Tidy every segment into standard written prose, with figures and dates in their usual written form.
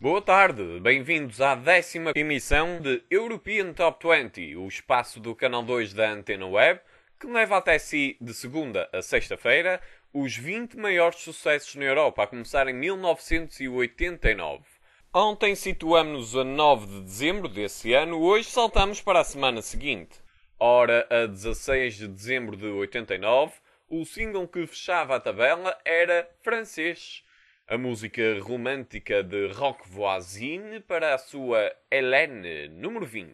Boa tarde, bem-vindos à 10ª emissão de European Top 20, o espaço do canal 2 da Antena Web, que leva até si, de segunda a sexta-feira, os 20 maiores sucessos na Europa, a começar em 1989. Ontem situamos-nos a 9 de dezembro desse ano, hoje saltamos para a semana seguinte. Ora, a 16 de dezembro de 89, o single que fechava a tabela era Francês. A música romântica de Roch Voisine para a sua Hélène, número 20.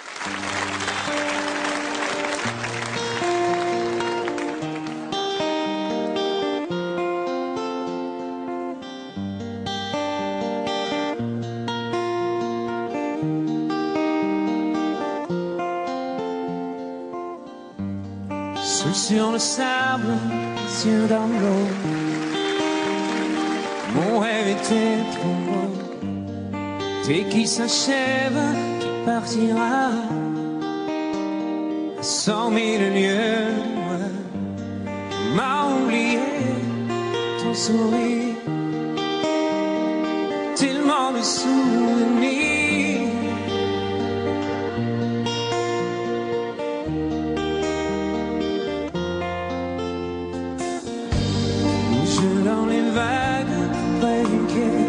Seul sur le sable, les yeux dans l'eau. Mon rêve était trop beau. Dès qu'il s'achève, qui partira à 100 000 lieues. M'a oublié ton sourire, tellement de souvenirs. Je dans les vagues près du quai,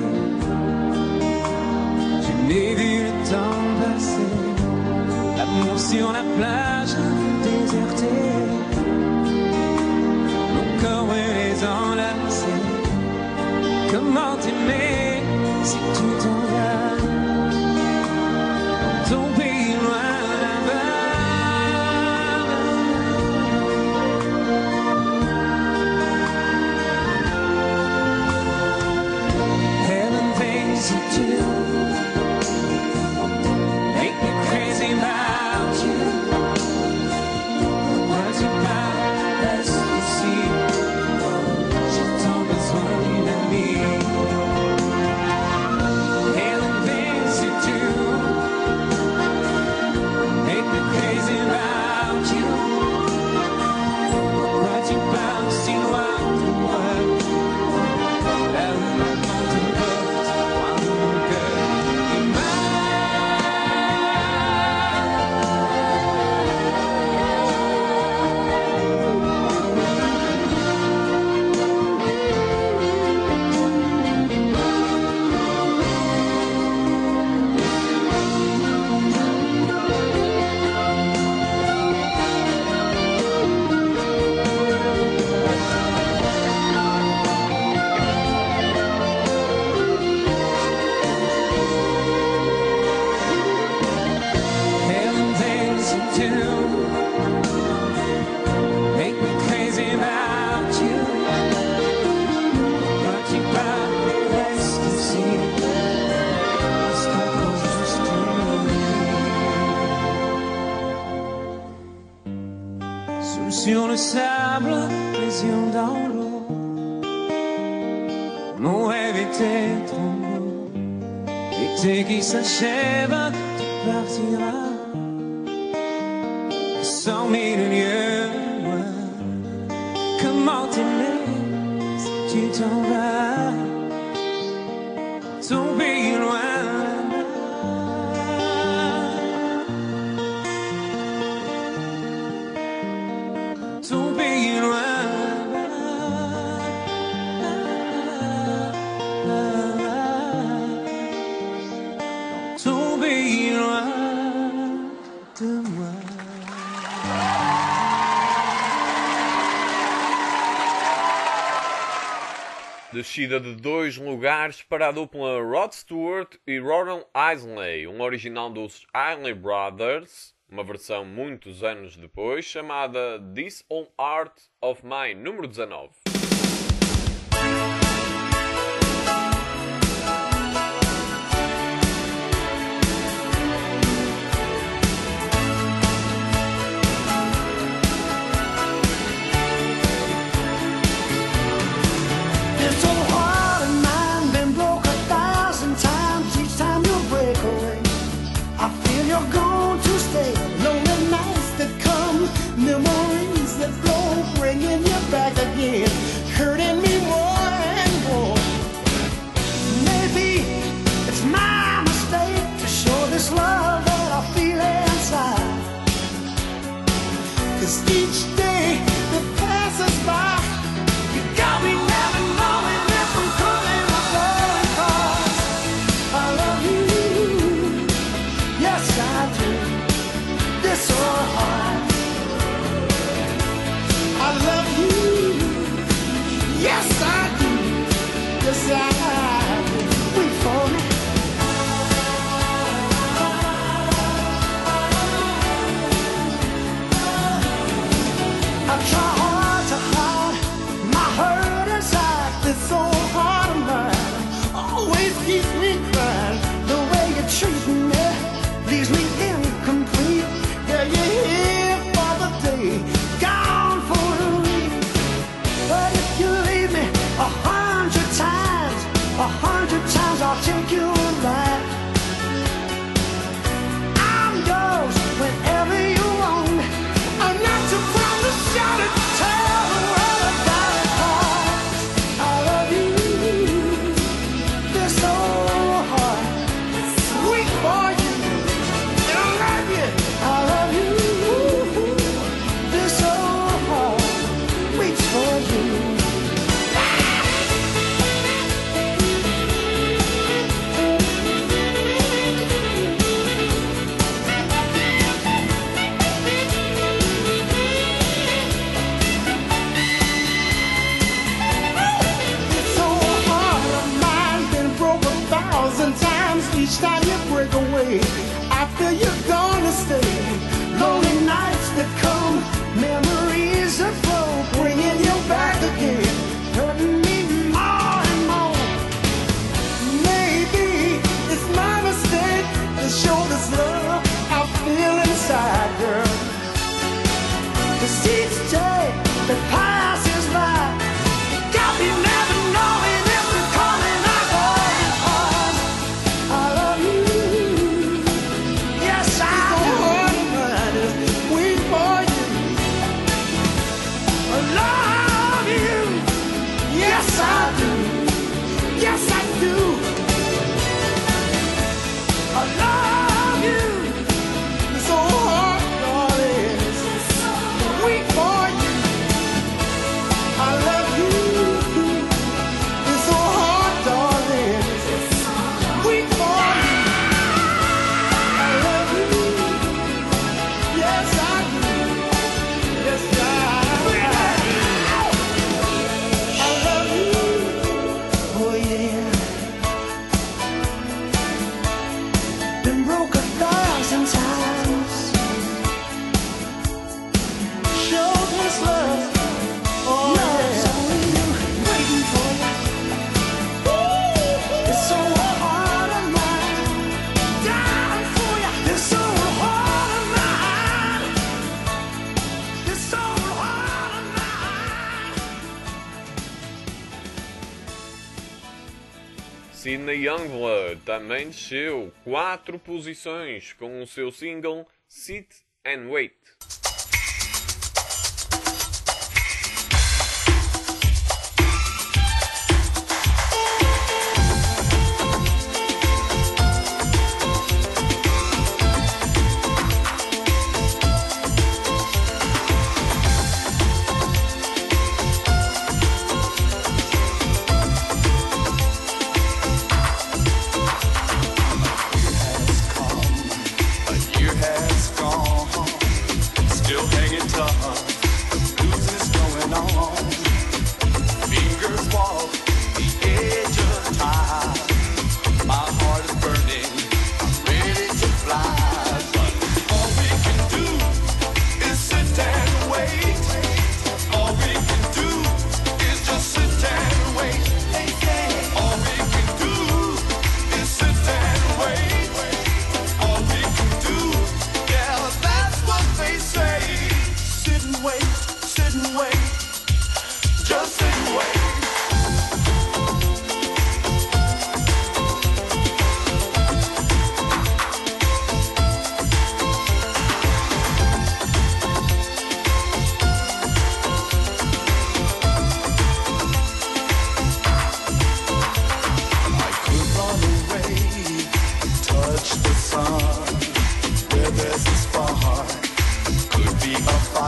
je n'ai vu le temps passer. L'amour sur la plage désertée, mon corps brûlé enlacé. Comment t'aimer si tu t'en vas dans ton pays loin là-bas? To make me crazy about you. What's about us to see? J'ai tant besoin d'amis. And the things you do make me crazy about you. What's about si loin de moi? La maman te sur le sable, les yeux dans l'eau. Mon rêve était trop beau. L'été qui s'achève, tu partiras à 100 000 lieues loin. Comment t'aimer si tu t'en vas? Ton pays loin. Ton pays loin, ton pays loin de moi. Descida de 2 lugares para a dupla Rod Stewart e Ronald Isley, um original dos Isley Brothers, uma versão muitos anos depois, chamada This Old Art of Mine, número 19. This old heart of mine been broke 1,000 times. Each time you break away, I feel you're going to stay. Lonely nights that come, memories that flow, bringing you back again. 'cause each day that passes by, you got me never knowing if I'm coming or going, 'cause I love you, yes I do, this so hard. I love you, yes I do, yes I do. Wait for me. I try hard to hide my hurt inside. This so hard of mine always keeps me crying. The way you treat me leaves me incomplete. Yeah, you're here for the day, gone for the week. But if you leave me 100 times, 100 times I'll take you back. I'm yours whenever you want me. I'm not too proud to shout it, tell the world about it, 'cause I love you. This so hard, sweet for you, and I love you. I love you. This so hard, waits for you. It's so hard, my mind's been broke 1,000 times. Each time you break away, after you're gone to stay. Lonely nights that come, memories that flow, bringing you back again, hurting me more and more. Maybe it's my mistake to show this love I feel inside, girl. 'Cause each day that passes by, you got me never knowing if I'm coming or going, 'cause I love you. Yes, I do. Wait for you. I love you. Yes, I do. Yes, I do. I love you. It's so hard, darling. Wait for you. I love you. It's so hard, darling. Wait for you. I love you. Yes, I do. Yes, I love you. Oh, yeah. Been broke 1,000 times. Showed this love. Oh, yeah. Only you, waiting for you. It's so hard of mine. Down for you. It's so hard of mine. It's so hard of mine. Sydney Youngblood também desceu 4 posições com o seu single Sit and Wait. A year has gone, still hanging tough. Losing is going on. Fingers walk the edge of time. My heart is burning. I'm ready to fly, but all we can do is sit and wait. All we can do is just sit and wait. All we can do is sit and wait. All we can do, yeah, that's what they say. Sit and wait, just sit and wait.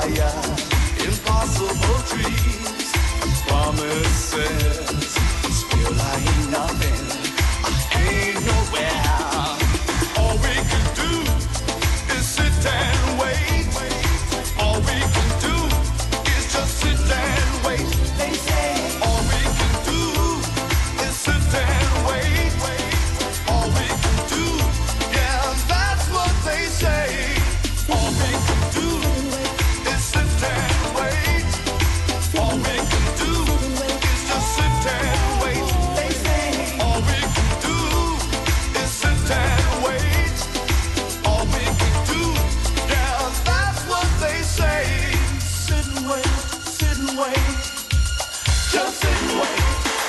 fire, impossible dreams, promises. Still I ain't nothing, I ain't nowhere. All we can do is sit and wait. All we can do is just sit and wait. They say all we can do is sit and wait. All we can do, yeah, that's what they say. All we can do is sit and wait. All we can do is just sit and wait. They say all we can do is sit and wait. All we can do, yeah, that's what they say. Sit and wait, just sit and wait.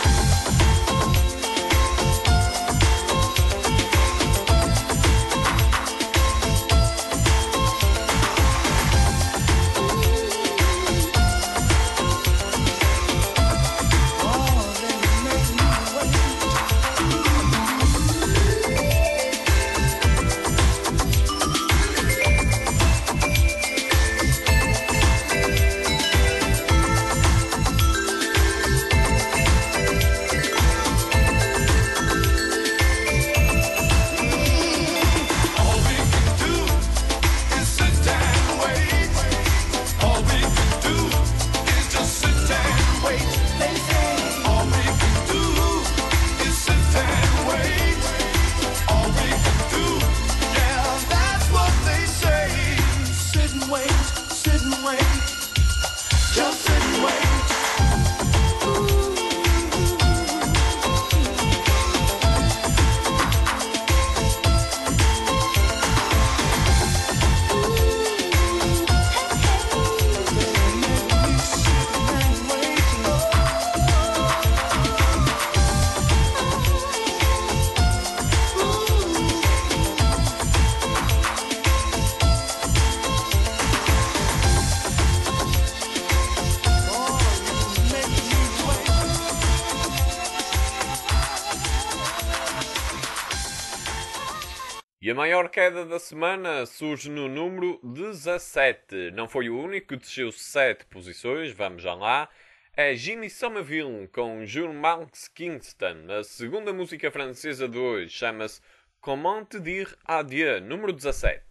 E a maior queda da semana surge no número 17. Não foi o único, desceu 7 posições, vamos já lá. É Jimmy Somerville com Jean-Marc Kingston. A segunda música francesa de hoje chama-se Comment te dire adieu, número 17.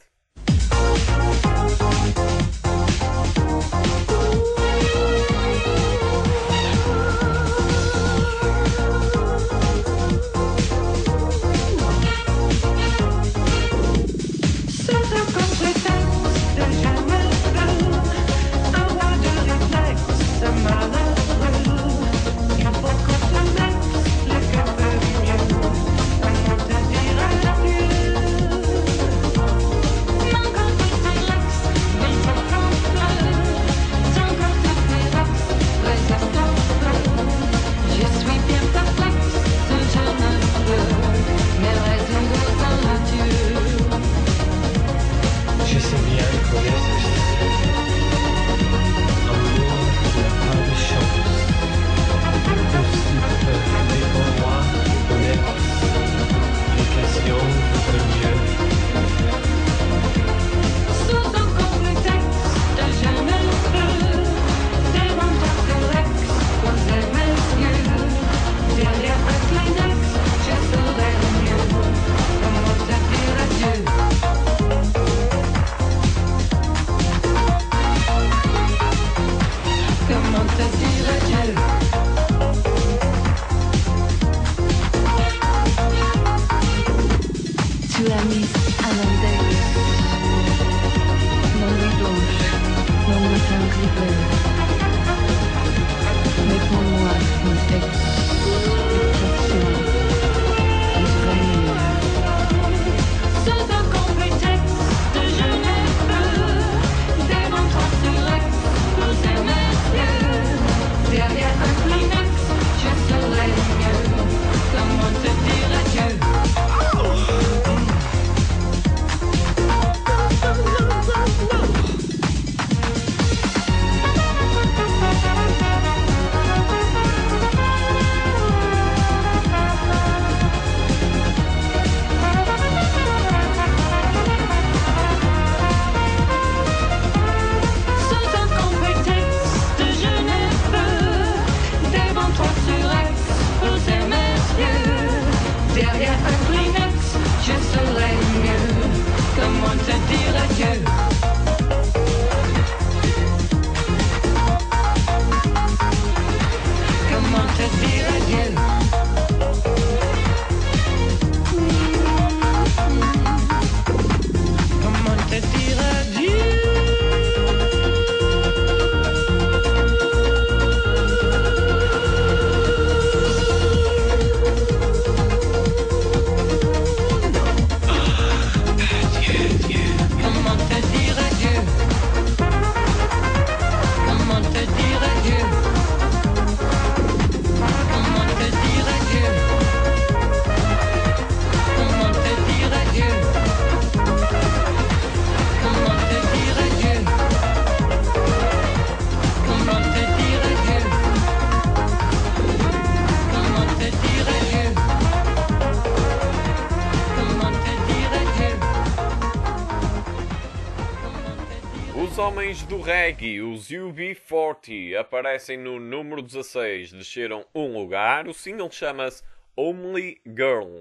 Os homens do reggae, os UB40, aparecem no número 16, desceram um lugar. O single chama-se Only Girl.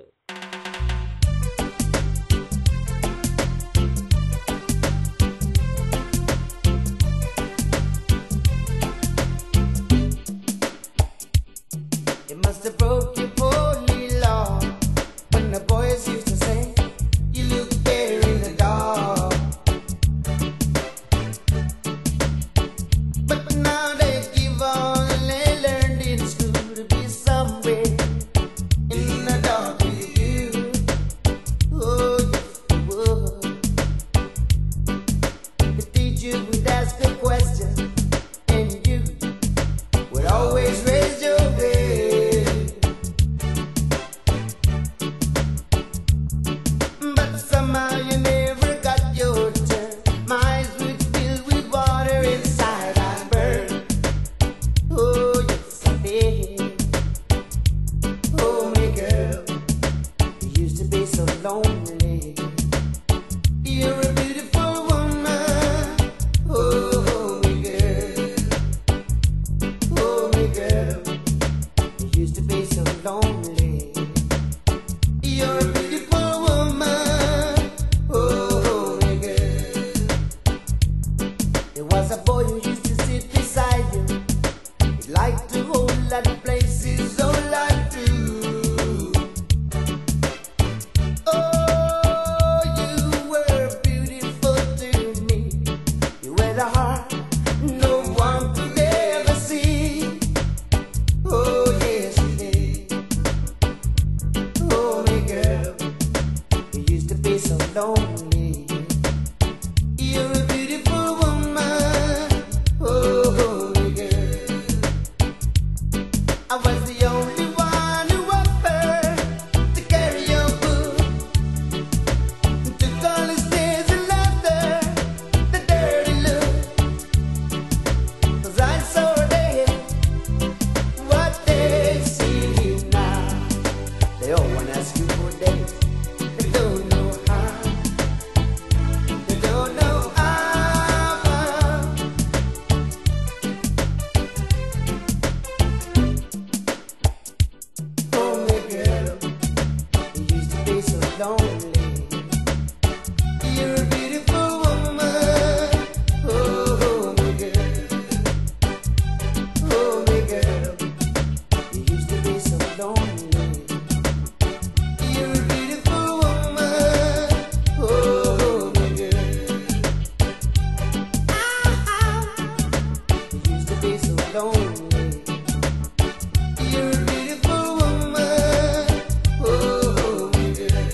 You must have broke your holy law when the boys used to say you look better in the dark. But now they give all they learned in school to be somewhere in the dark with you. Oh, yes, you would. The teacher would ask a question and you would always raise your head. But somehow you never got your turn. My eyes would fill with water inside I burn. Oh, yes, I did. Oh, my girl, you used to be so lonely. You're a beautiful woman. Oh, my girl. Oh, my girl, you used to be so lonely. You're a beautiful woman. Oh, my girl. There was a boy who used to sit beside you. He liked to hold lot of places, oh, like you. Oh, you were beautiful to me. You had a heart no one could ever see. Oh, yes, you did. Oh, my girl, you used to be so lonely. You're a beautiful woman. Oh, my girl, I was the only one who offered to carry your book. Took all his tears and laughter, the dirty look. 'Cause I saw there what they see now. They all wanna ask you for days. They don't know how. They don't know how. Oh, my girl, you used to be so lonely. You're a beautiful woman. Oh, my girl. Oh, my girl, you used to be so lonely. You're a beautiful woman. Oh, my girl. You used to be so lonely. You're a beautiful woman. Oh, my girl.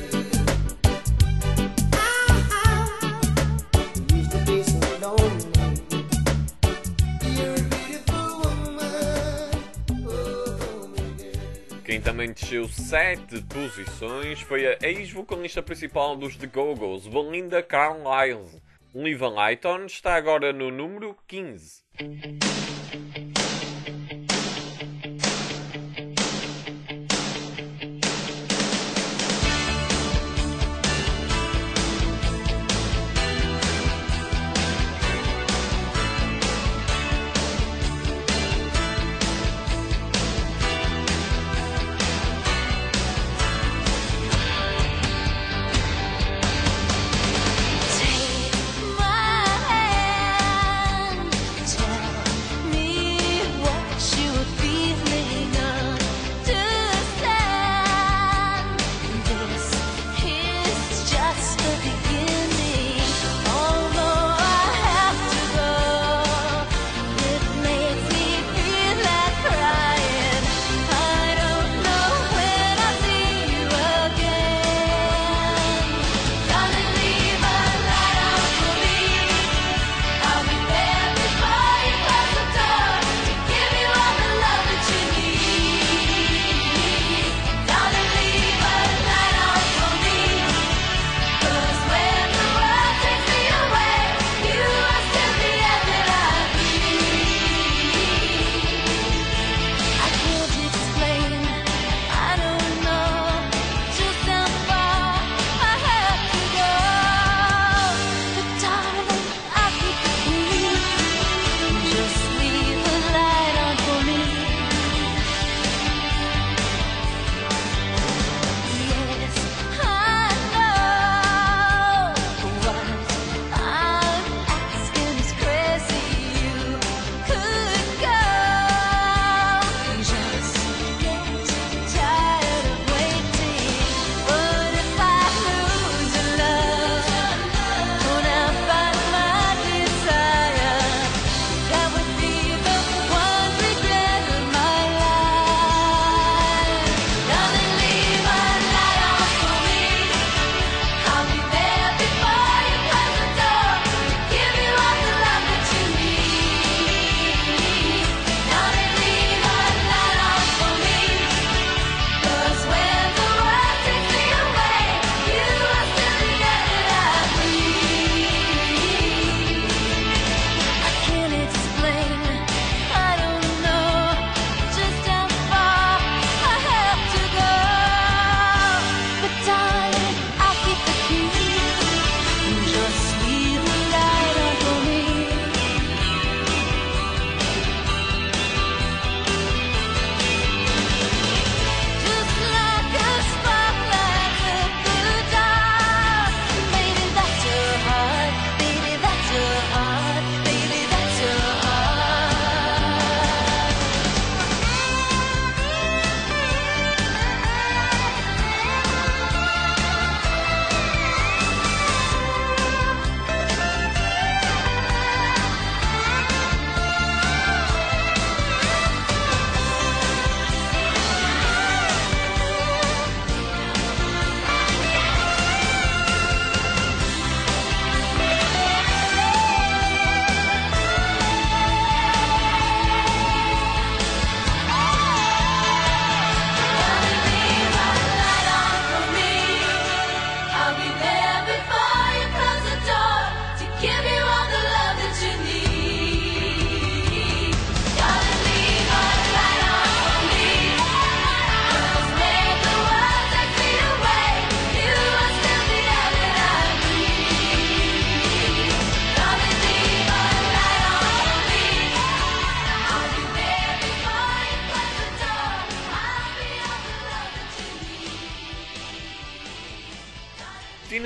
You used to be so lonely. You're a beautiful woman. Oh, my girl. Quem também desceu 7 posições foi a ex-vocalista principal dos The Go-Go's, Belinda Carlisle. Liv Layton está agora no número 15. Take my hand, tell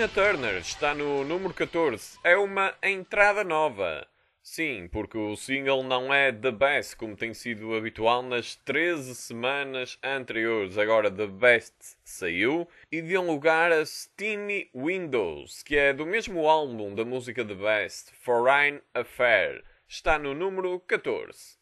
Tina Turner está no número 14. É uma entrada nova. Sim, porque o single não é The Best, como tem sido habitual nas 13 semanas anteriores. Agora The Best saiu e deu lugar a Steamy Windows, que é do mesmo álbum da música The Best, Foreign Affair. Está no número 14.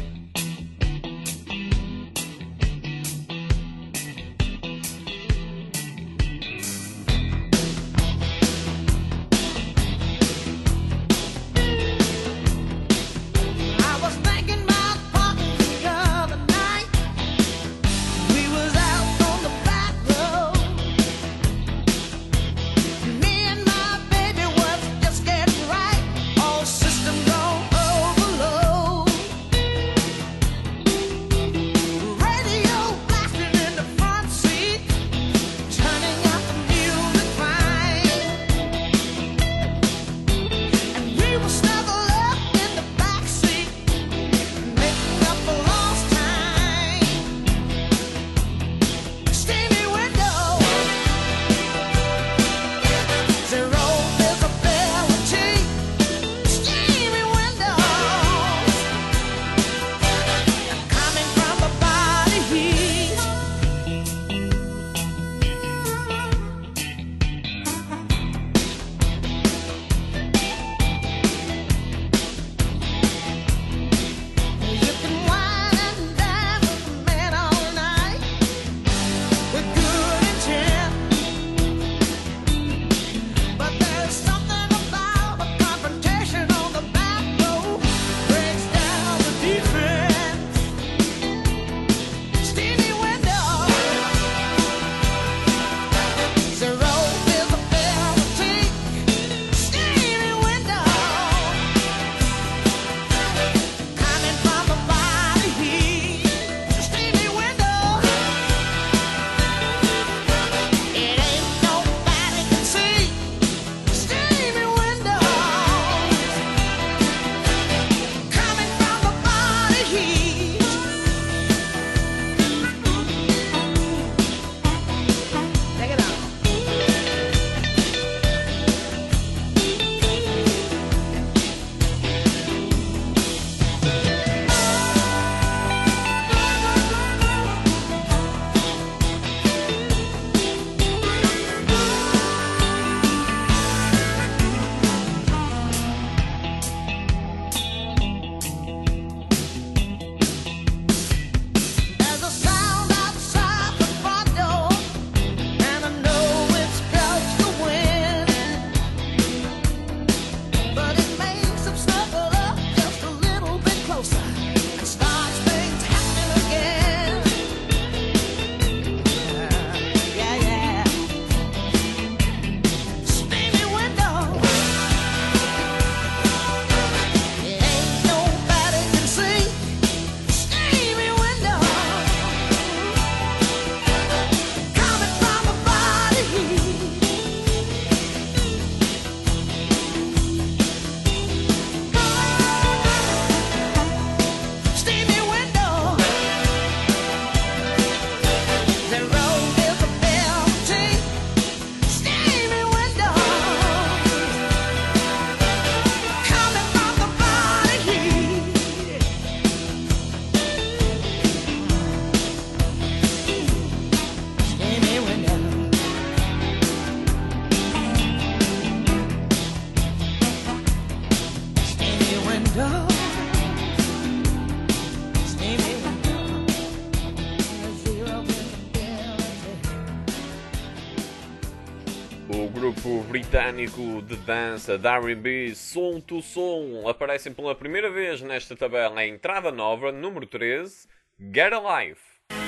O grupo britânico de dança da R&B Soul II Soul aparecem pela primeira vez nesta tabela em entrada nova, número 13, Get Alive.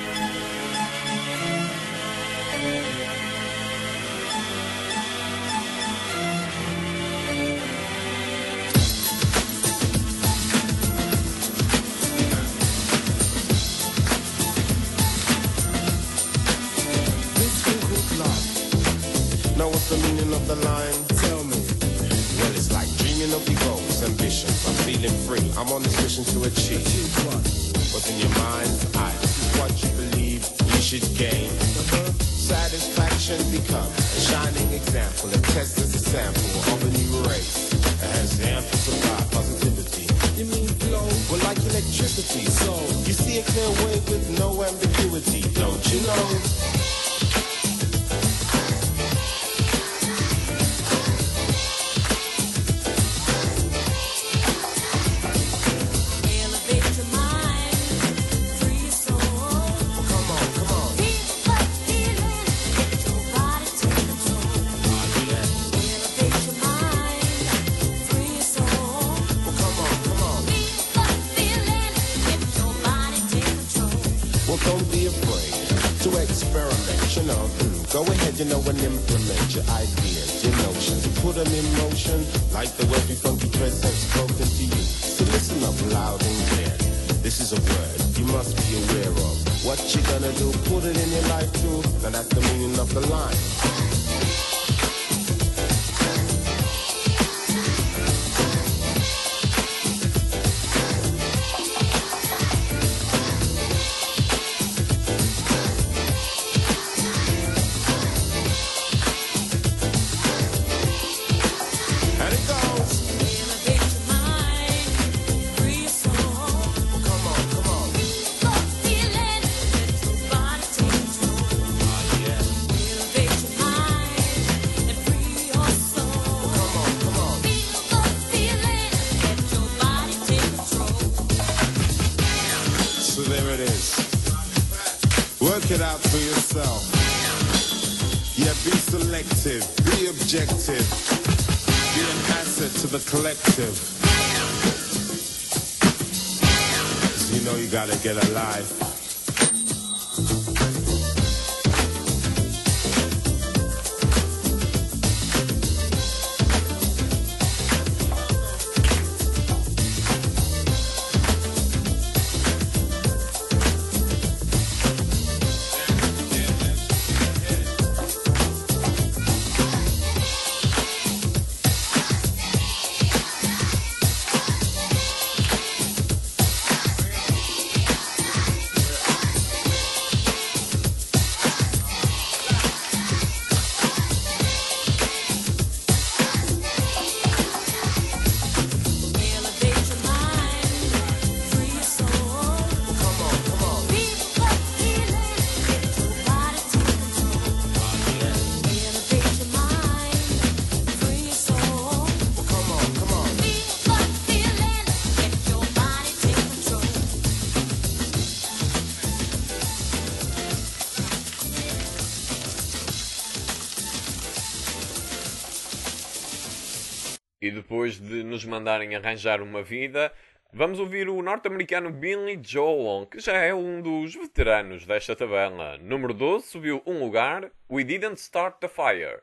Now what's the meaning of the line? Tell me. Well, it's like dreaming of your goals, ambitions. I'm feeling free. I'm on this mission to achieve. What's in your mind's eye? What you believe you should gain. satisfaction become a shining example, a test as a sample of a new race that has ample supply positivity. You mean flow? Well, like electricity. So you see a clear way with no ambiguity, don't you know? Go ahead, you know, and implement your ideas, your notions. Put them in motion like the wavy funky threads have spoken to you. So listen up loud and clear. This is a word you must be aware of. What you gonna do, put it in your life too. Now that's the meaning of the line. Work it out for yourself. Yeah, be selective, be objective, be an asset to the collective. 'Cause you know you gotta get a life. E depois de nos mandarem arranjar uma vida, vamos ouvir o norte-americano Billy Joel, que já é um dos veteranos desta tabela. Número 12, subiu um lugar, We Didn't Start the Fire.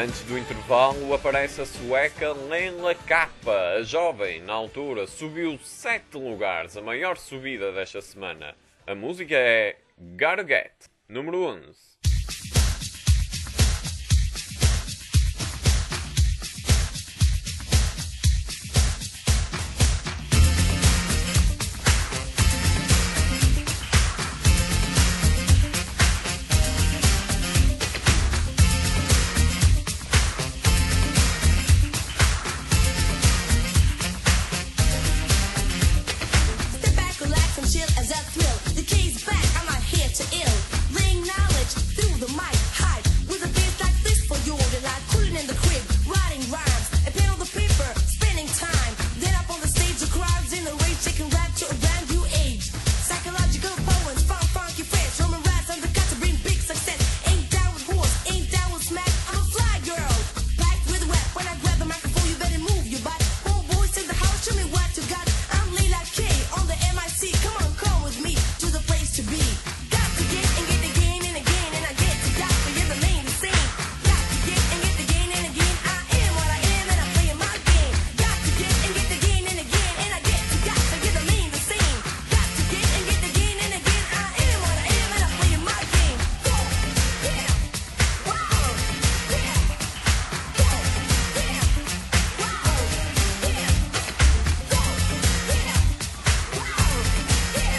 Antes do intervalo aparece a sueca Leila Kappa. A jovem, na altura, subiu 7 lugares, a maior subida desta semana. A música é Gotta Get, número 11. Step back, relax and chill as I thrill. The key's back, I'm not here to ill. Laying knowledge through the mic, hype with a bass like this for your delight. Cooling in the crib, writing rhymes, a pen on the paper, spending time. Then up on the stage, the crowd's in the rage, taking rap to a brand new age. Psychological poems, funk, funky fresh, Roman rats on the cut to bring big success. Ain't down with horse, ain't down with smack. I'm a fly girl, packed with rap. When I grab the microphone, you better move your butt. Homeboys in the house, show me what you got. I'm Leila K on the MIC. Come on, come with me to the place to be. Got to get and get again and again, and I get to got to get the main the same. Got to get and get again and again. I am what I am, and I'm playing my game. Got to get and get again and again, and I get to got to get the main the same. Got to get and get again and again. I am what I am, and I'm playing my game. Go, yeah, wow, yeah, go, yeah, wow, yeah, go, yeah, wow, yeah,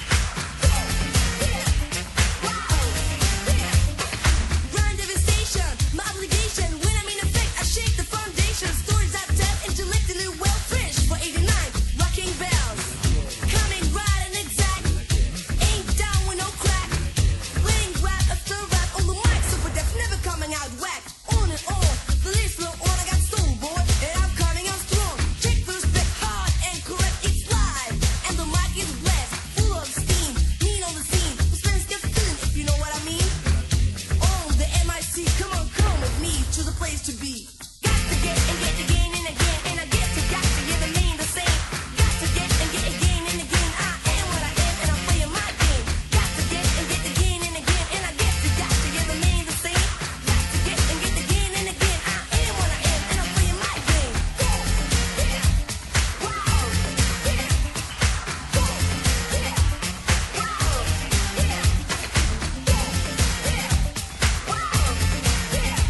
Grind devastation, my obligation. When I'm in effect, I shake the foundation. Stories I tell, intellectually well fresh. For 89, rocking bells. Coming right and exact. Ain't down with no crack. Letting rap after rap on the mic. Super deaf, never coming out whack. On and on, the list flow on. I got soul, boy, and I'm coming on strong. Check the respect, hard and correct. It's live, and the mic is blessed. Full of steam, mean on the scene. The fans get feeling, if you know what I mean. On the MIC, come with me to the place to be. Got to get and get again and again, and I get to got to get the main the same. Got to get and get again and again. I am what I am, and I'm playing my game. Got to get and get again and again, and I get to get the main the same. Got to get and get again and again. I am what I am, and I'm playing my game. Go, yeah, wow, yeah, go, yeah, wow, yeah, go, yeah, wow, yeah,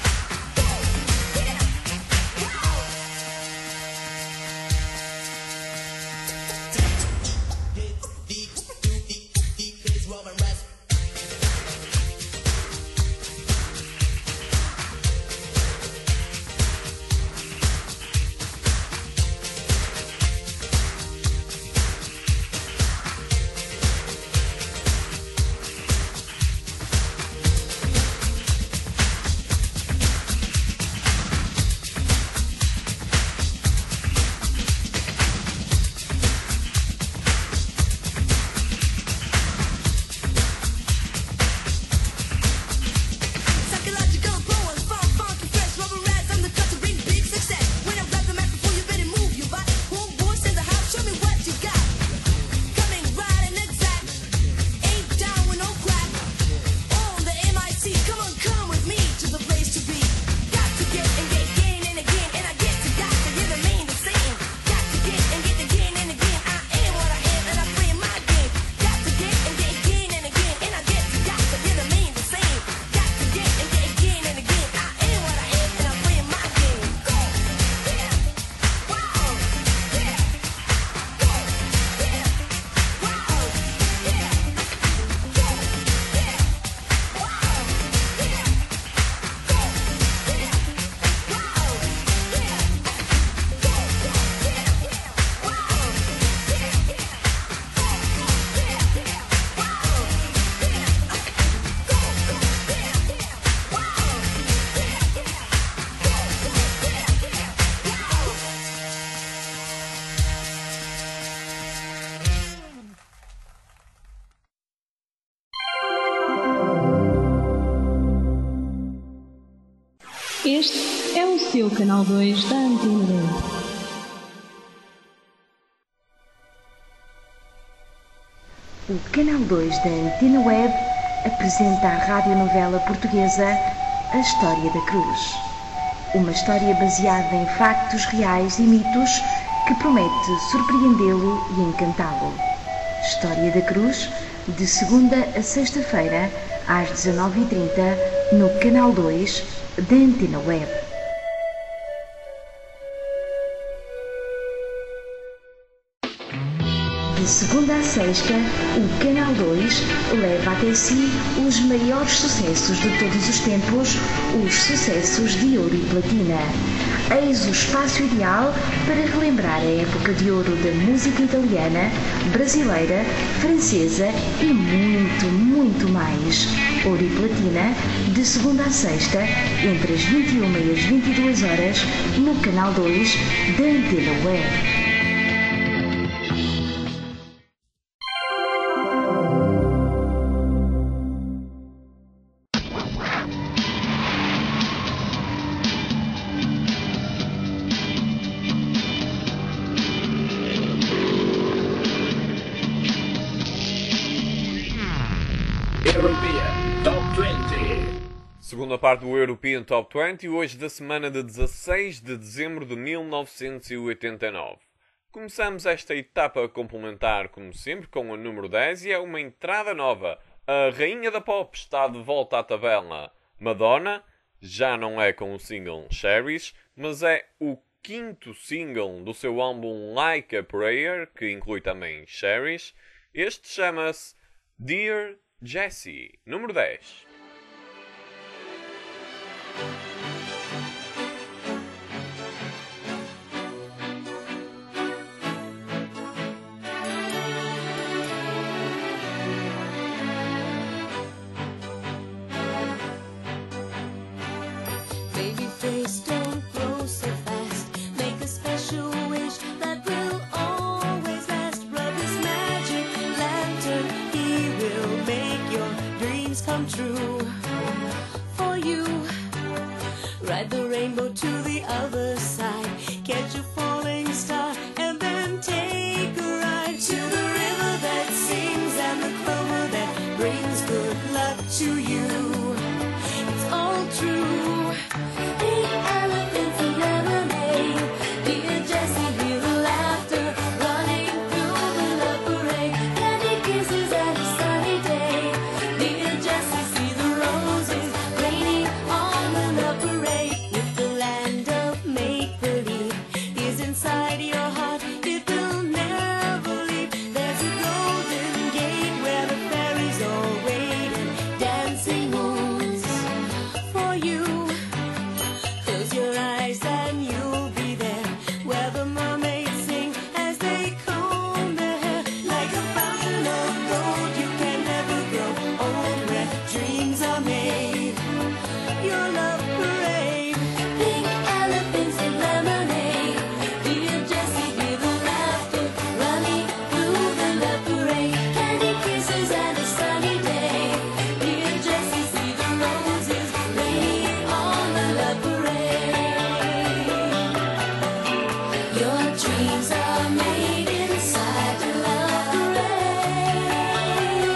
Psychological poems, funk, funky fresh, rubber rats on the cut to bring big success. When I grab the microphone, you better move your butt. Homeboys in the house, show me what you got. Coming right and exact, ain't down with no crack. On the MIC, come with me to the place to be. Got to get and get again and again, and I get to got to get the main the same. Got to get and get again and again. I am what I am, and I'm playing my game. Got to get and get again and again, and I get to got to get the main the same. Got to get and get again and again. I am what I am, and I'm playing my game. Go, yeah, wow, yeah, go, yeah, wow, yeah, go, yeah, wow, yeah, go, yeah, wow, Este é o seu canal 2 da Antena 2. O canal 2 da Antena Web apresenta a radionovela portuguesa A História da Cruz. Uma história baseada em factos reais e mitos que promete surpreendê-lo e encantá-lo. História da Cruz, de segunda a sexta-feira, às 19h30, no Canal 2 da Antena Web. De segunda a sexta, o Canal 2 leva até si os maiores sucessos de todos os tempos, os sucessos de ouro e platina. Eis o espaço ideal para relembrar a época de ouro da música italiana, brasileira, francesa e muito, muito mais. Ouro e platina, de segunda a sexta, entre as 21 e as 22 horas, no Canal 2 da Antena Web. European Top 20. Segunda parte do European Top 20, hoje da semana de 16 de dezembro de 1989. Começamos esta etapa complementar, como sempre, com o número 10 e é uma entrada nova. A rainha da pop está de volta à tabela. Madonna já não é com o single Cherish, mas é o quinto single do seu álbum Like a Prayer, que inclui também Cherish. Este chama-se Dear Jessie, número 10. Baby face, don't grow so fast. Make a special wish that will always last. Rub his magic lantern, he will make your dreams come true. For you, ride the rainbow to the other side. Catch a falling star and then take a ride to the river that sings and the clover that brings good luck to you. It's all true. Big elephants and lemonade. Dear Jessie, hear the laughter running through the love parade. Candy kisses and a sunny day. Dear Jessie, see the roses raining on the love parade. If the land of make-believe is inside your heart, it will never leave. There's a golden gate where the fairies all wait and dancing moons for you. Close your eyes and you'll be there, where the mermaids sing as they comb their hair. Like a fountain of gold, you can never grow old, where dreams are made. Your love parade. Pink elephants and lemonade. Dear Jessie, hear the laughter running through the love parade. Candy kisses and a sunny day. Dear Jessie, see the roses raining on the love parade. Your dreams are made inside the love parade.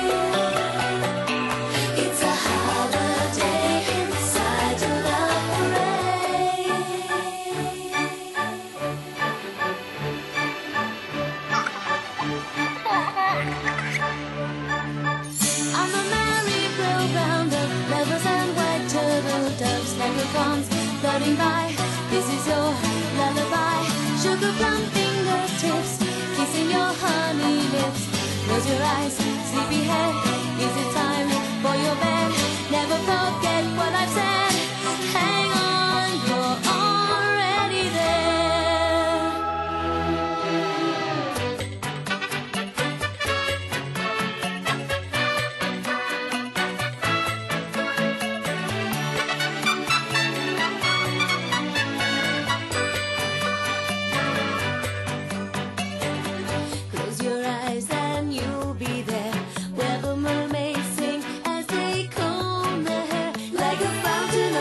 It's a holiday inside the love parade. On the merry-go-round of lovers and white turtle doves, leprechauns floating by. This is your lullaby. Sugar plum fingertips, kissing your honey lips. Close your eyes, sleepyhead. Is it time for your bed? Never forget what I've said. Hang on, you're already there. Close your eyes and you'll be there, where the mermaids sing as they comb their hair. Like a fountain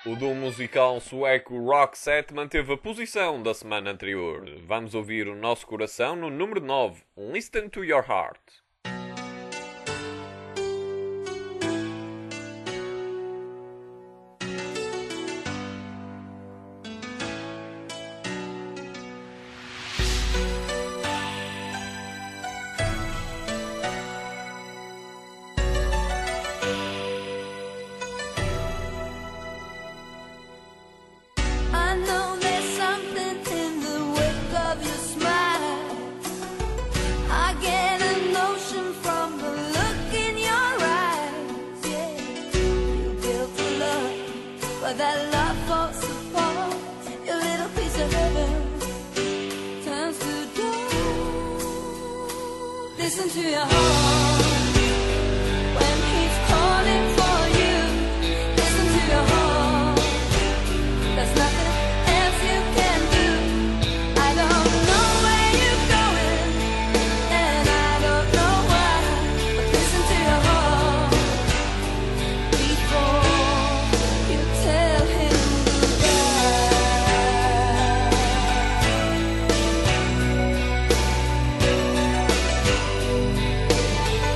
O do musical sueco Roxette manteve a posição da semana anterior. Vamos ouvir o nosso coração no número 9, Listen to Your Heart. I know there's something in the wake of your smile. I get a notion from the look in your eyes. Yeah, you built a love, but that love falls apart. Your little piece of heaven turns to dust. Listen to your heart when he's calling for you. Listen to your heart. There's nothing else you can do. I don't know where you're going, and I don't know why. But listen to your heart before you tell him goodbye.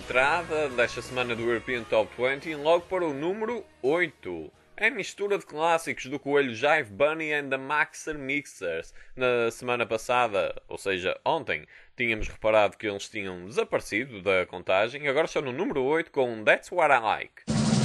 entrada desta semana do European Top 20 logo para o número 8. É a mistura de clássicos do coelho Jive Bunny and the Maxer Mixers. Na semana passada, ou seja, ontem, tínhamos reparado que eles tinham desaparecido da contagem e agora estão no número 8 com That's What I Like.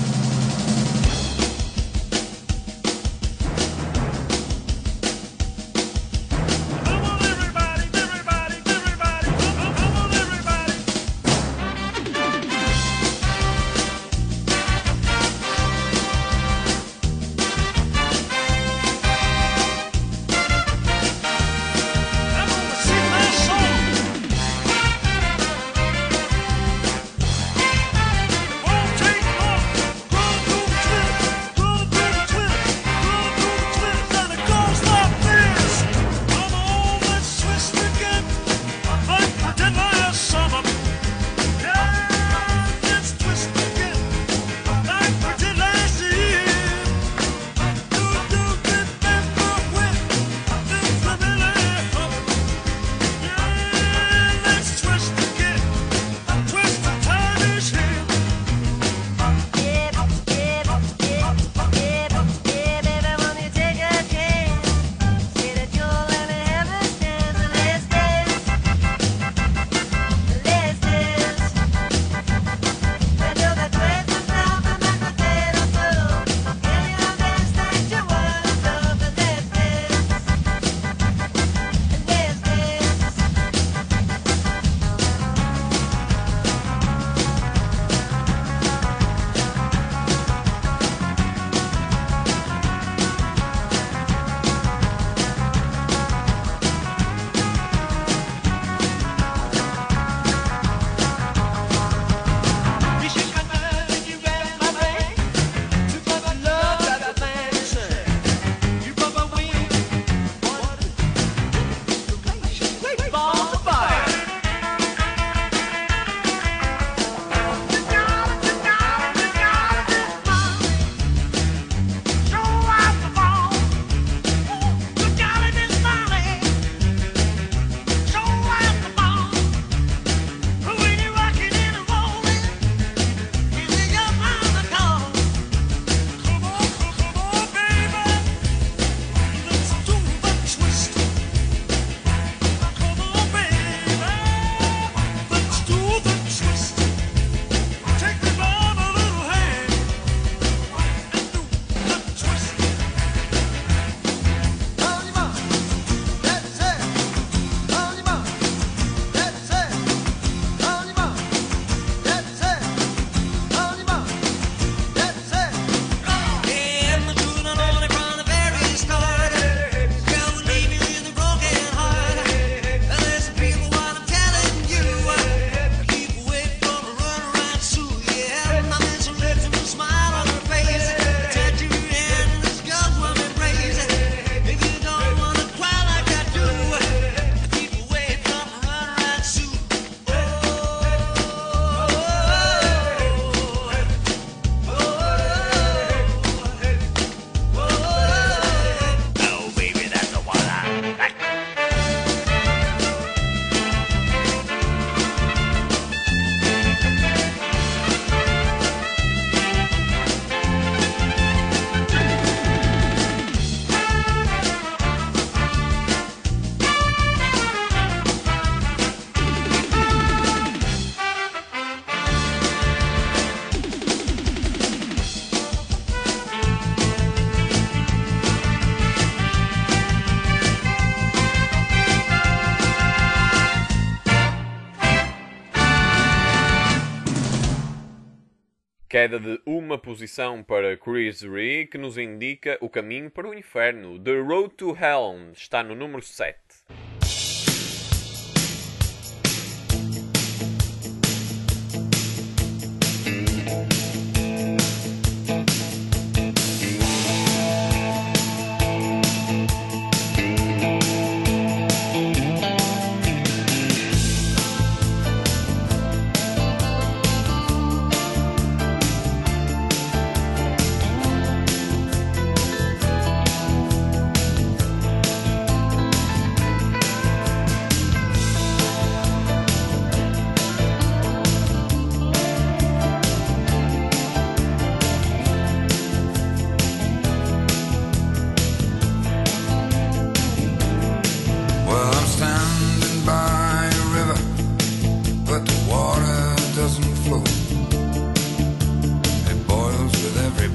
Queda de uma posição para Chris Rea, que nos indica o caminho para o inferno. The Road to Hell está no número 7.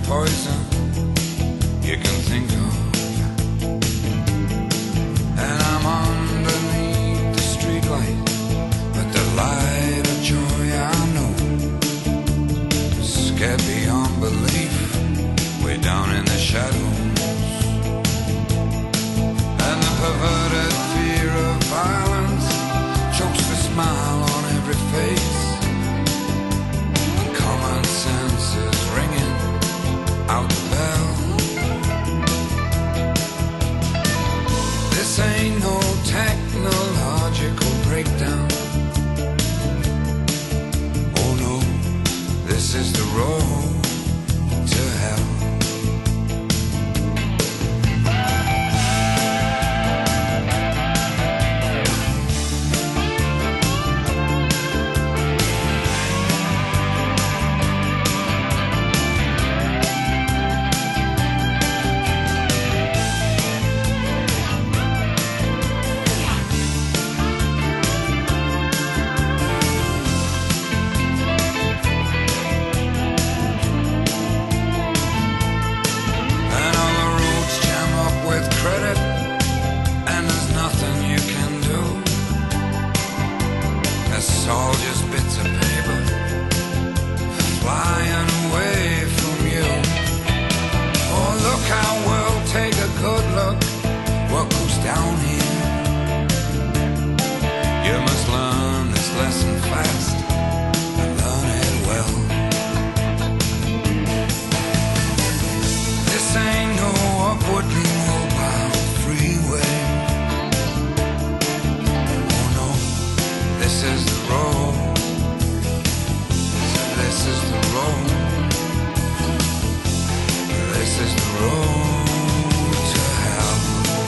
poison you can think of. And I'm underneath the streetlight, but the light of joy I know is scared beyond belief, way down in the shadows. And the perverted fear of violence chokes the smile on every face. And common sense is ringing out the bell. This ain't no technological breakdown. Oh no, this is the road to hell. All just bits of paper flying away from you. Oh, look how we'll take a good look what goes down here. You must learn this lesson fast and learn it well. This ain't no upwardly mobile freeway. Oh no, this is the road. This is the road. This is the road to hell.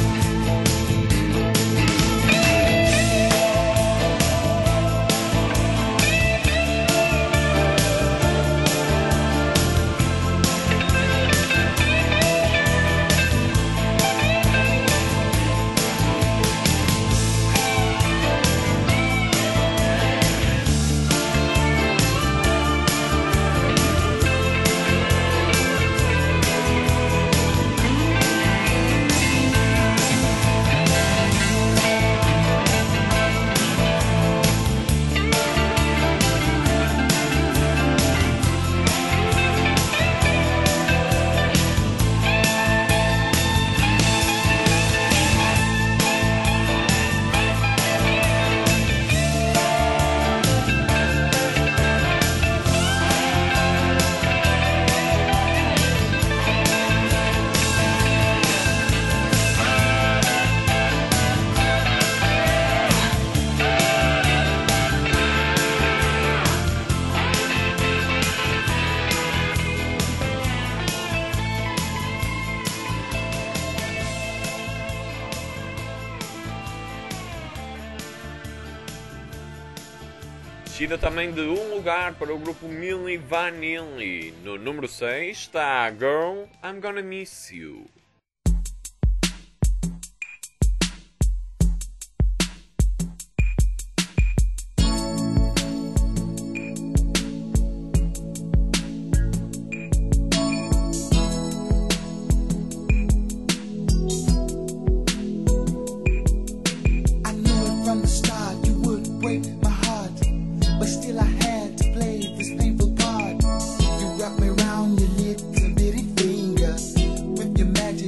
Descida também de um lugar para o grupo Milli Vanilli. No número 6 está a Girl, I'm Gonna Miss You. I knew it from the start, you would break my heart, but still I had to play this painful part. You wrap me around your little bitty finger with your magic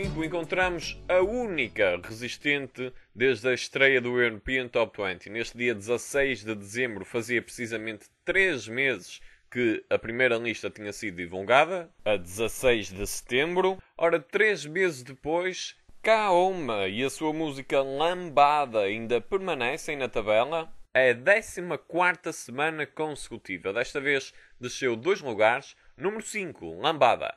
5 encontramos a única resistente desde a estreia do European Top 20. Neste dia 16 de dezembro fazia precisamente 3 meses que a primeira lista tinha sido divulgada, a 16 de setembro. Ora, 3 meses depois, Kaoma e a sua música Lambada ainda permanecem na tabela. É a 14ª semana consecutiva. Desta vez desceu 2 lugares. Número 5, Lambada.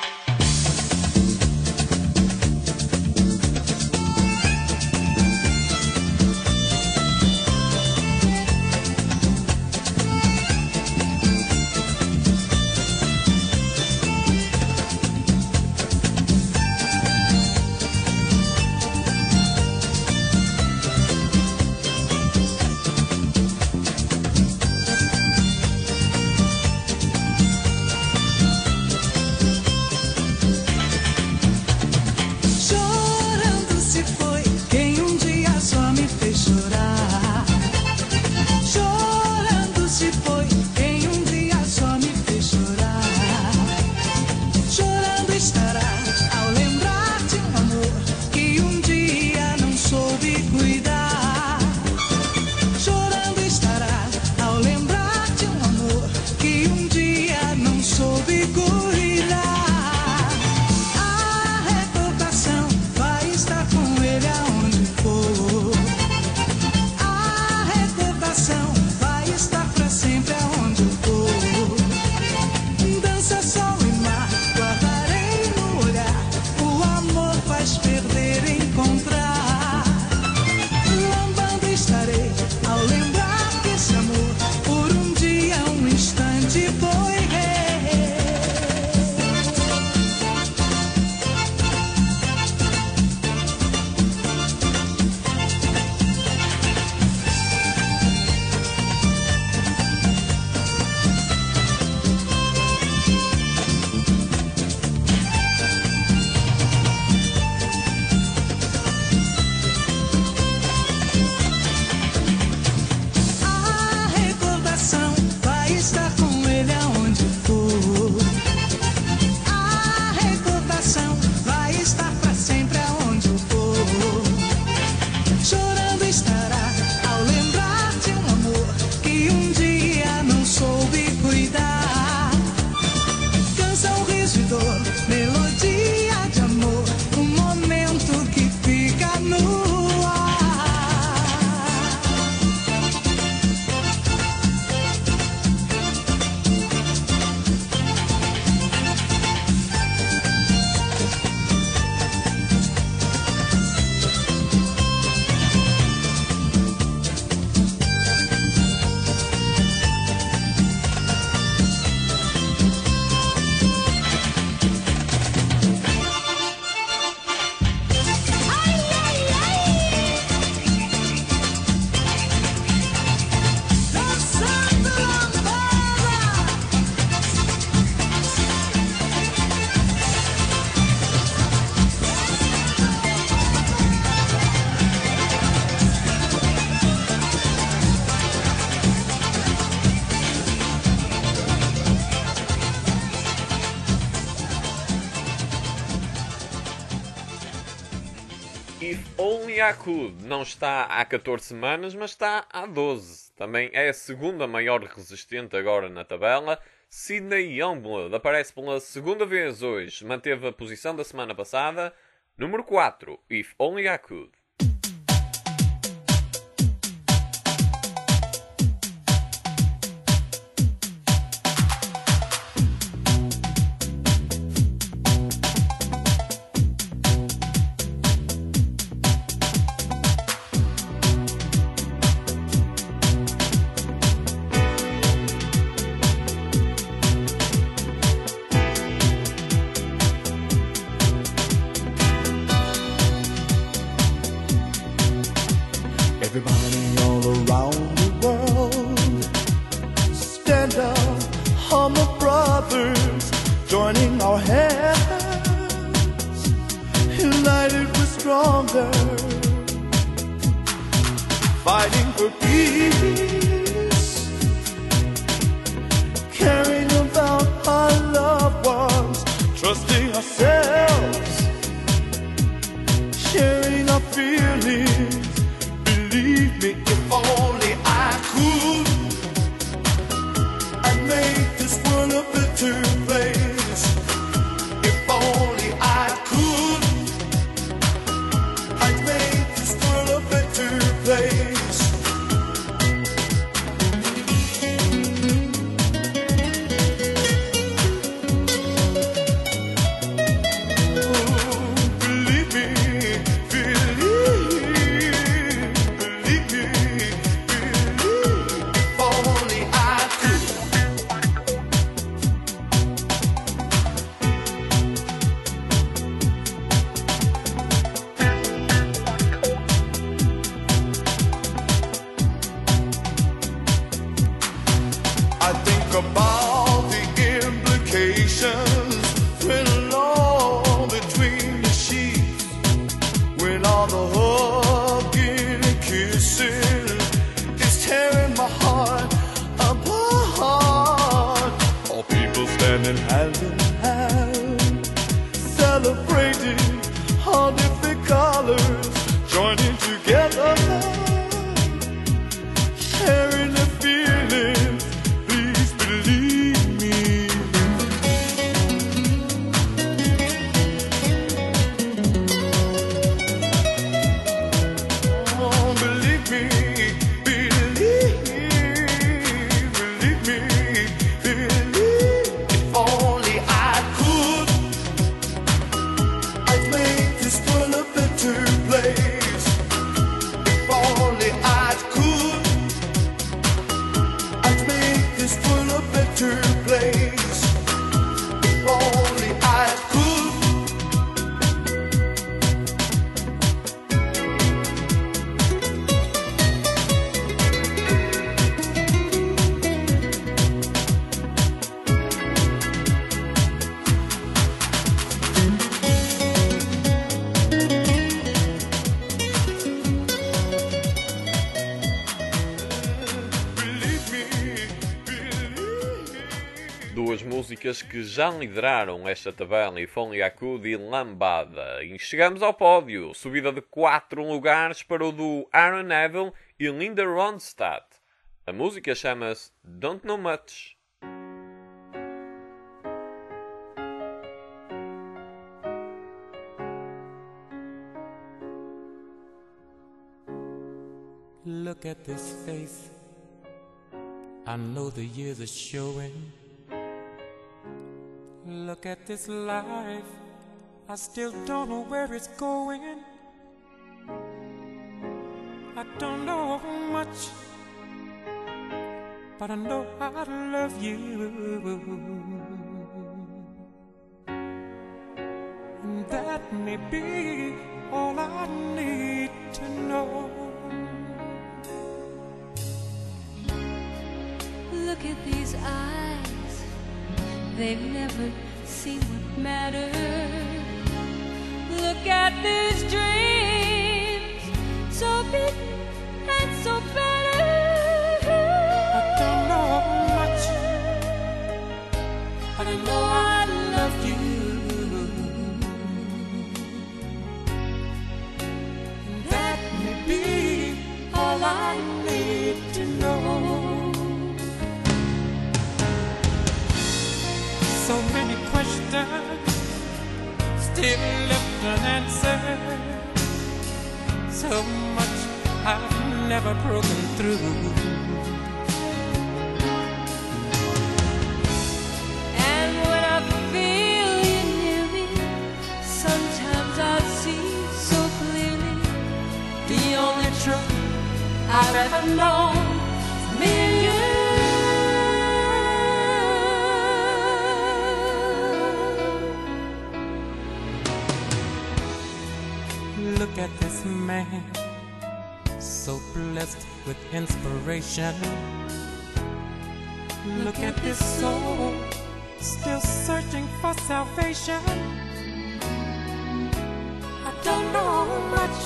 If Only I Could não está há 14 semanas, mas está há 12. Também é a segunda maior resistente agora na tabela. Sydney Youngblood aparece pela segunda vez hoje. Manteve a posição da semana passada. Número 4, If Only I Could. Everybody all around the world, stand up, humble brothers, joining our hands, united we're stronger, fighting for peace, caring about our loved ones, trusting ourselves, place. I think about the implications when alone between the sheets, when all the hugging and kissing is tearing my heart apart. All people standing hand in hand, celebrating all different colors, joining together, sharing the feelings. Please believe me. Oh, believe me, believe me, believe. If only I could, I'd make this world a better place. If only I could, I'd make this world a better place. If only I could. Duas músicas que já lideraram esta tabela, If Only I Could e Lambada. E chegamos ao pódio, subida de 4 lugares para o do Aaron Neville e Linda Ronstadt. A música chama-se Don't Know Much. Look at this face. I know the years are showing. Look at this life. I still don't know where it's going. I don't know much, but I know I love you. And that may be all I need to know. Look at these eyes, they've never seen what matters. Look at these dreams, so big and so better. I don't know much, but I know I love you. And that may be all I need to know. So many questions still left unanswered. So much I've never broken through. And when I feel you near me, sometimes I see so clearly the only truth I've ever known is me and you. Look at this man, so blessed with inspiration. Look at this soul, still searching for salvation. I don't know much,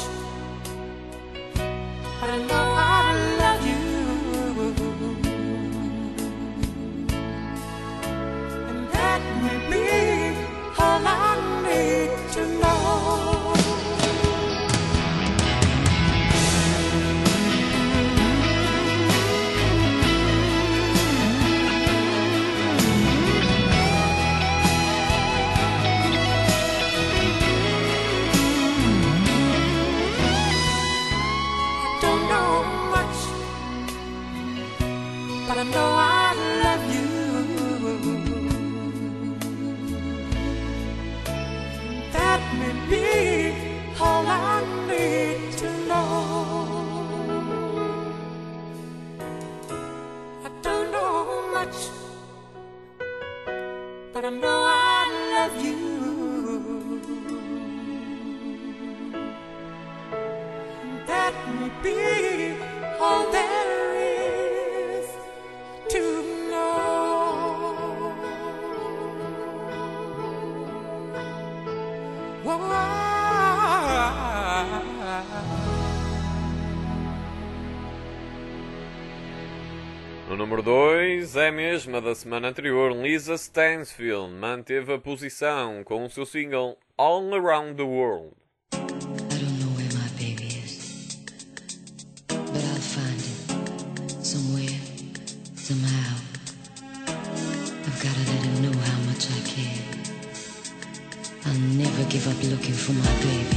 but I know I love you. And that may be all I need to know. let me be all there is to know. Whoa. No número 2 é a mesma da semana anterior. Lisa Stansfield manteve a posição com o seu single All Around the World. I don't know where my baby is, but I'll find him somewhere, somehow. I've gotta let him know how much I care. I'll never give up looking for my baby.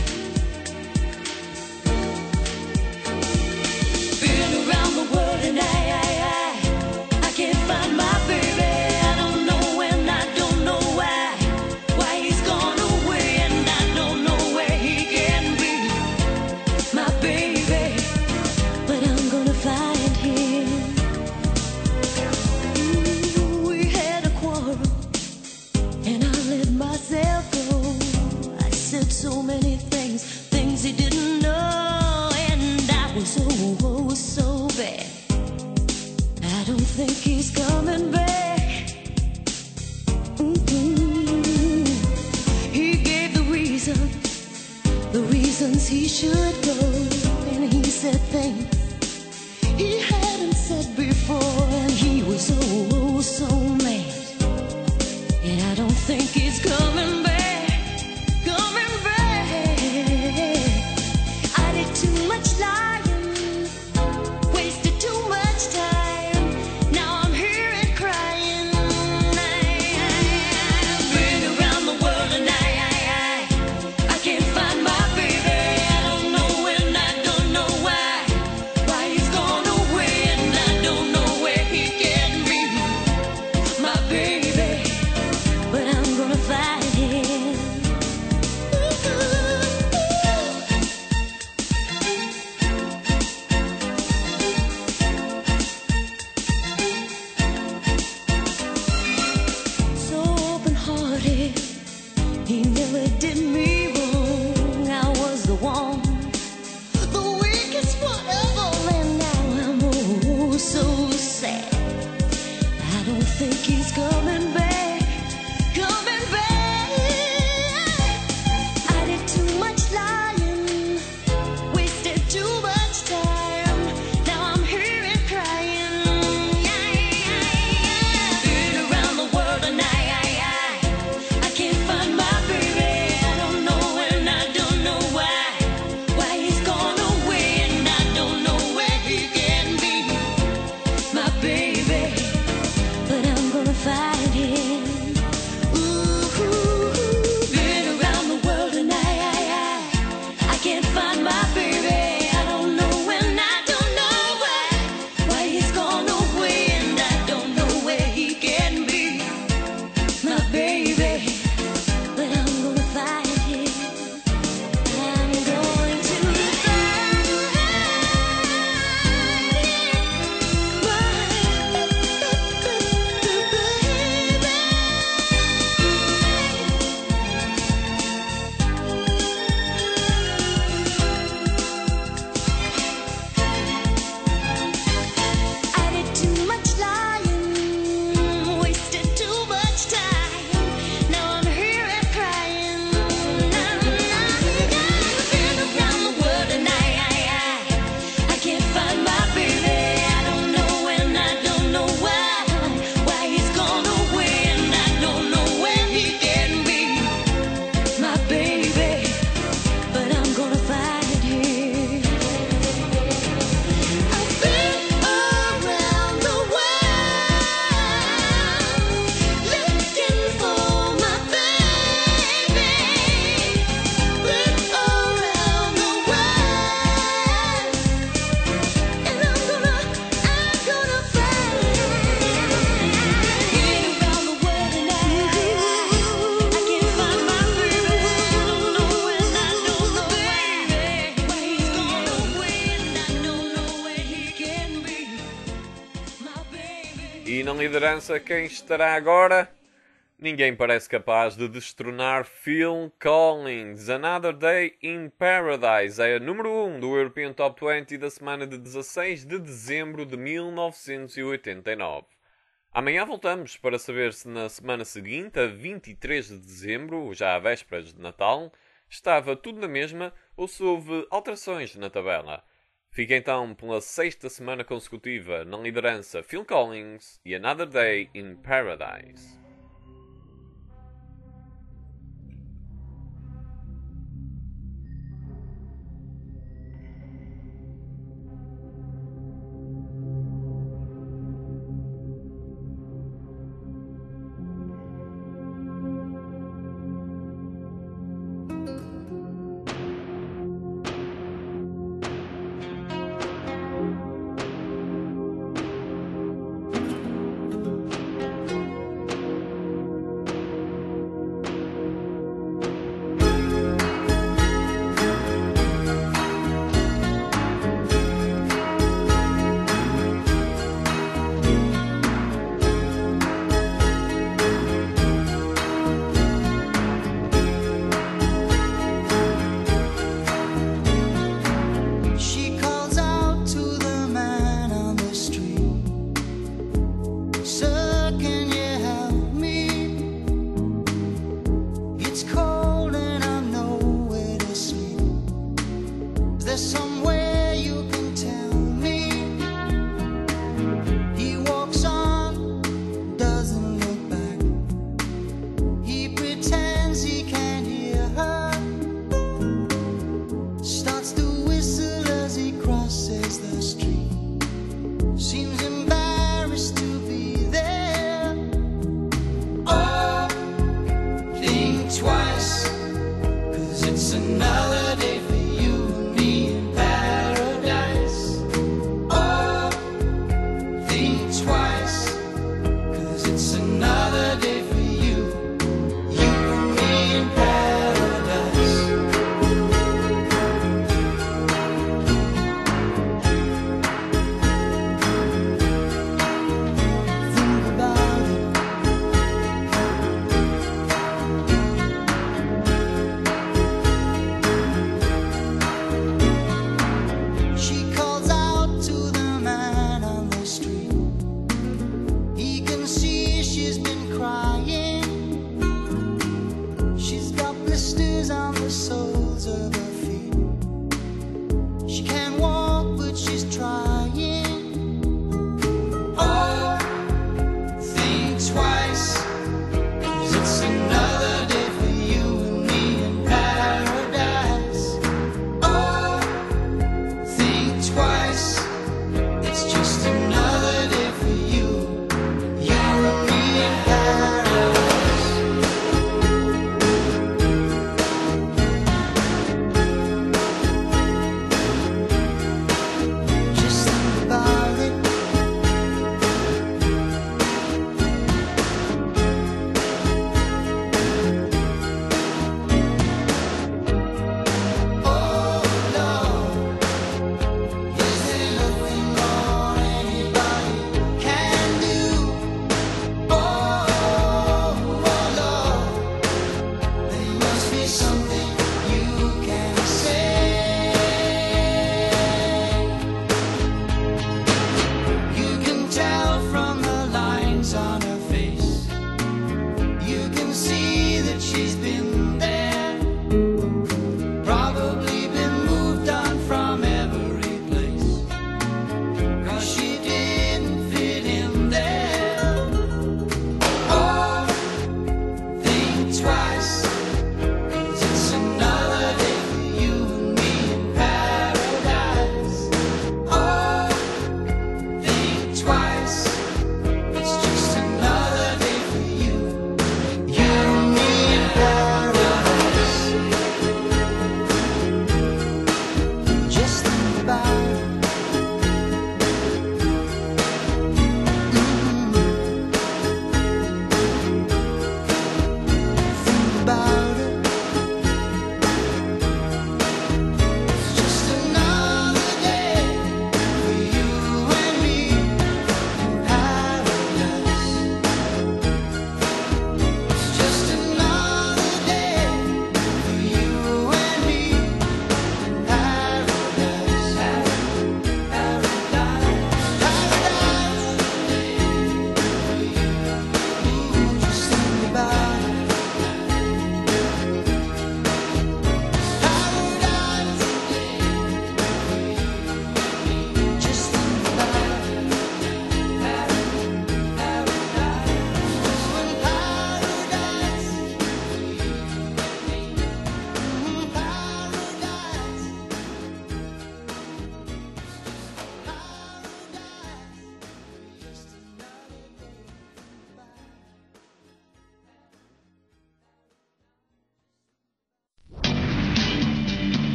Been around the world and I can't find my baby. I don't know when, I don't know why he's gone away, and I don't know where he can be, my baby. But I'm gonna find him. Ooh, we had a quarrel, and I let myself go. I said so many things he didn't know, and I was oh so bad. I don't think he's coming back. He gave the reasons he should go, and he said things he hadn't said before, and he was oh so mad. And I don't think he's coming back, coming back. I did too much lying, wasted too much time. Now I'm here and crying. I've been around the world and I can't find my baby. I don't know when, I don't know why he's gone away, and I don't know where he can be, my baby. But I'm gonna find him. So open-hearted, he never did me wrong. I was the one, the weakest one ever, and now I'm oh so sad. I don't think he's coming back, coming back. I did too much lying, wasted too much time. Now I'm here and crying. Been around the world and I can't find my baby. I don't know when, I don't know why he's gone away, and I don't know where he can be, my baby. But I'm gonna find him. Ooh, been around the world and I can't find my baby. I don't know when, I don't know why he's gone away, and I don't know where he can be, my baby. But I'm gonna find him. I'm going to find I did too much lying, wasted too much time. Now I'm here and crying. Been around the world and I can't find my baby. I don't know when, I don't know why he's gone away, and I don't know where he can be, my baby. But I'm gonna find him. I've been around the world looking for my baby. Been around the world, and I'm gonna find him. Been around the world and I can't find my baby. I don't know when, I don't know why he's gone away, and I don't know where he can be, my baby. E na liderança, quem estará agora? Ninguém parece capaz de destronar Phil Collins. Another Day in Paradise é a número 1 do European Top 20 da semana de 16 de dezembro de 1989. Amanhã voltamos para saber se na semana seguinte, a 23 de dezembro, já à vésperas de Natal, estava tudo na mesma ou se houve alterações na tabela. Fica então pela 6ª semana consecutiva na liderança Phil Collins e Another Day in Paradise. She calls out to the man on the street, "Sir, can you help me? It's cold and I'm nowhere to sleep. Is there some way